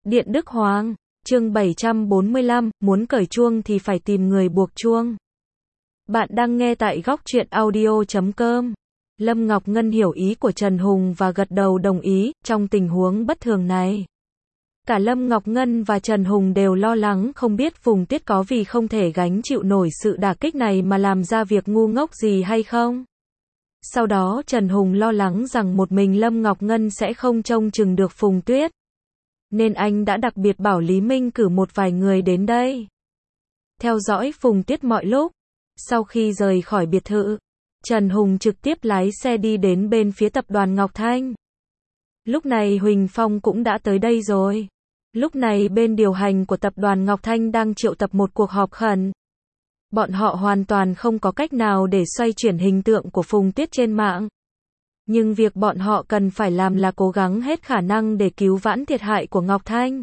Điện Đức Hoàng, chương 745, muốn cởi chuông thì phải tìm người buộc chuông. Bạn đang nghe tại góc truyện audio.com. Lâm Ngọc Ngân hiểu ý của Trần Hùng và gật đầu đồng ý, trong tình huống bất thường này. Cả Lâm Ngọc Ngân và Trần Hùng đều lo lắng không biết Phùng Tuyết có vì không thể gánh chịu nổi sự đả kích này mà làm ra việc ngu ngốc gì hay không. Sau đó Trần Hùng lo lắng rằng một mình Lâm Ngọc Ngân sẽ không trông chừng được Phùng Tuyết. Nên anh đã đặc biệt bảo Lý Minh cử một vài người đến đây. Theo dõi Phùng Tuyết mọi lúc. Sau khi rời khỏi biệt thự, Trần Hùng trực tiếp lái xe đi đến bên phía tập đoàn Ngọc Thanh. Lúc này Huỳnh Phong cũng đã tới đây rồi. Lúc này bên điều hành của tập đoàn Ngọc Thanh đang triệu tập một cuộc họp khẩn. Bọn họ hoàn toàn không có cách nào để xoay chuyển hình tượng của Phùng Tuyết trên mạng. Nhưng việc bọn họ cần phải làm là cố gắng hết khả năng để cứu vãn thiệt hại của Ngọc Thanh.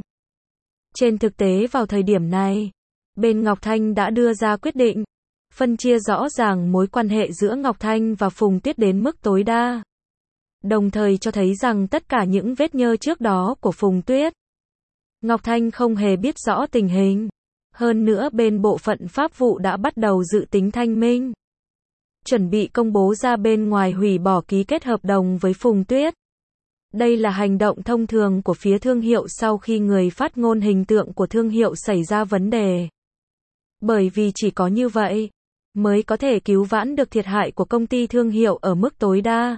Trên thực tế vào thời điểm này, bên Ngọc Thanh đã đưa ra quyết định, phân chia rõ ràng mối quan hệ giữa Ngọc Thanh và Phùng Tuyết đến mức tối đa. Đồng thời cho thấy rằng tất cả những vết nhơ trước đó của Phùng Tuyết, Ngọc Thanh không hề biết rõ tình hình. Hơn nữa bên bộ phận pháp vụ đã bắt đầu dự tính thanh minh. Chuẩn bị công bố ra bên ngoài hủy bỏ ký kết hợp đồng với Phùng Tuyết. Đây là hành động thông thường của phía thương hiệu sau khi người phát ngôn hình tượng của thương hiệu xảy ra vấn đề. Bởi vì chỉ có như vậy, mới có thể cứu vãn được thiệt hại của công ty thương hiệu ở mức tối đa.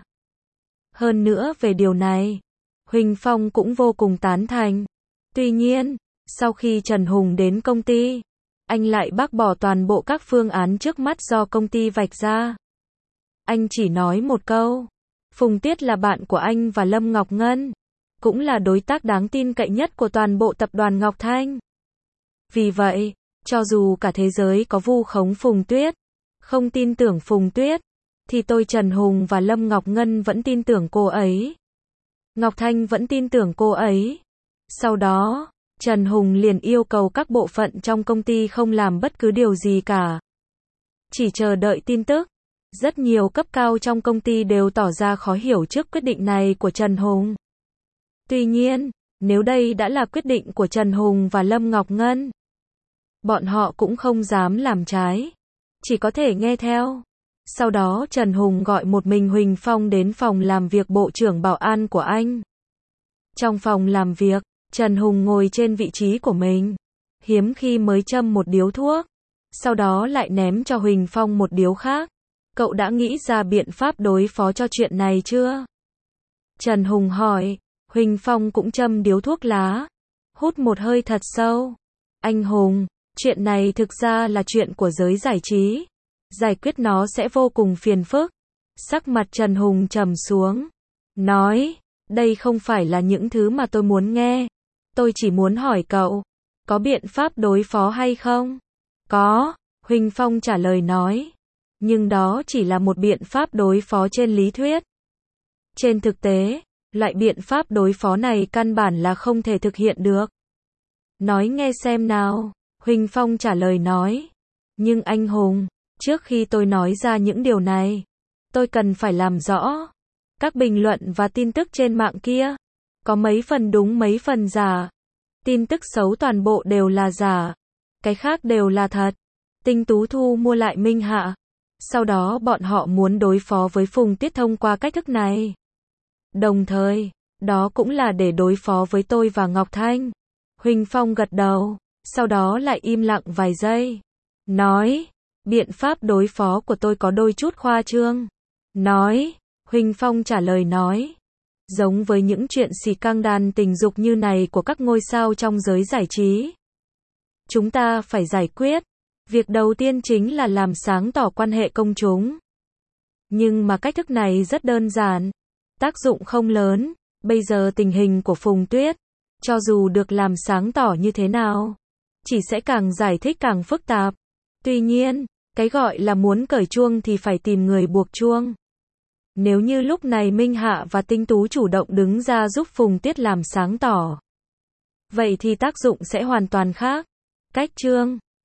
Hơn nữa về điều này, Huỳnh Phong cũng vô cùng tán thành. Tuy nhiên, sau khi Trần Hùng đến công ty, anh lại bác bỏ toàn bộ các phương án trước mắt do công ty vạch ra. Anh chỉ nói một câu, Phùng Tuyết là bạn của anh và Lâm Ngọc Ngân, cũng là đối tác đáng tin cậy nhất của toàn bộ tập đoàn Ngọc Thanh. Vì vậy, cho dù cả thế giới có vu khống Phùng Tuyết, không tin tưởng Phùng Tuyết, thì tôi Trần Hùng và Lâm Ngọc Ngân vẫn tin tưởng cô ấy. Ngọc Thanh vẫn tin tưởng cô ấy. Sau đó, Trần Hùng liền yêu cầu các bộ phận trong công ty không làm bất cứ điều gì cả. Chỉ chờ đợi tin tức. Rất nhiều cấp cao trong công ty đều tỏ ra khó hiểu trước quyết định này của Trần Hùng. Tuy nhiên, nếu đây đã là quyết định của Trần Hùng và Lâm Ngọc Ngân, bọn họ cũng không dám làm trái. Chỉ có thể nghe theo. Sau đó Trần Hùng gọi một mình Huỳnh Phong đến phòng làm việc Bộ trưởng Bảo an của anh. Trong phòng làm việc, Trần Hùng ngồi trên vị trí của mình. Hiếm khi mới châm một điếu thuốc. Sau đó lại ném cho Huỳnh Phong một điếu khác. Cậu đã nghĩ ra biện pháp đối phó cho chuyện này chưa? Trần Hùng hỏi. Huỳnh Phong cũng châm điếu thuốc lá. Hút một hơi thật sâu. Anh Hùng, chuyện này thực ra là chuyện của giới giải trí. Giải quyết nó sẽ vô cùng phiền phức. Sắc mặt Trần Hùng trầm xuống. Nói, đây không phải là những thứ mà tôi muốn nghe. Tôi chỉ muốn hỏi cậu, có biện pháp đối phó hay không? Có, Huỳnh Phong trả lời nói. Nhưng đó chỉ là một biện pháp đối phó trên lý thuyết. Trên thực tế, loại biện pháp đối phó này căn bản là không thể thực hiện được. Nói nghe xem nào, Huỳnh Phong trả lời nói. Nhưng anh Hùng, trước khi tôi nói ra những điều này, tôi cần phải làm rõ. Các bình luận và tin tức trên mạng kia, có mấy phần đúng mấy phần giả. Tin tức xấu toàn bộ đều là giả. Cái khác đều là thật. Tinh Tú thu mua lại Minh Hạ. Sau đó bọn họ muốn đối phó với Phùng Tuyết thông qua cách thức này. Đồng thời, đó cũng là để đối phó với tôi và Ngọc Thanh. Huỳnh Phong gật đầu, sau đó lại im lặng vài giây. Nói, biện pháp đối phó của tôi có đôi chút khoa trương. Nói, Huỳnh Phong trả lời nói. Giống với những chuyện xì căng đàn tình dục như này của các ngôi sao trong giới giải trí. Chúng ta phải giải quyết. Việc đầu tiên chính là làm sáng tỏ quan hệ công chúng. Nhưng mà cách thức này rất đơn giản. Tác dụng không lớn. Bây giờ tình hình của Phùng Tuyết, cho dù được làm sáng tỏ như thế nào, chỉ sẽ càng giải thích càng phức tạp. Tuy nhiên, cái gọi là muốn cởi chuông thì phải tìm người buộc chuông. Nếu như lúc này Minh Hạ và Tinh Tú chủ động đứng ra giúp Phùng Tuyết làm sáng tỏ, vậy thì tác dụng sẽ hoàn toàn khác. Cách chương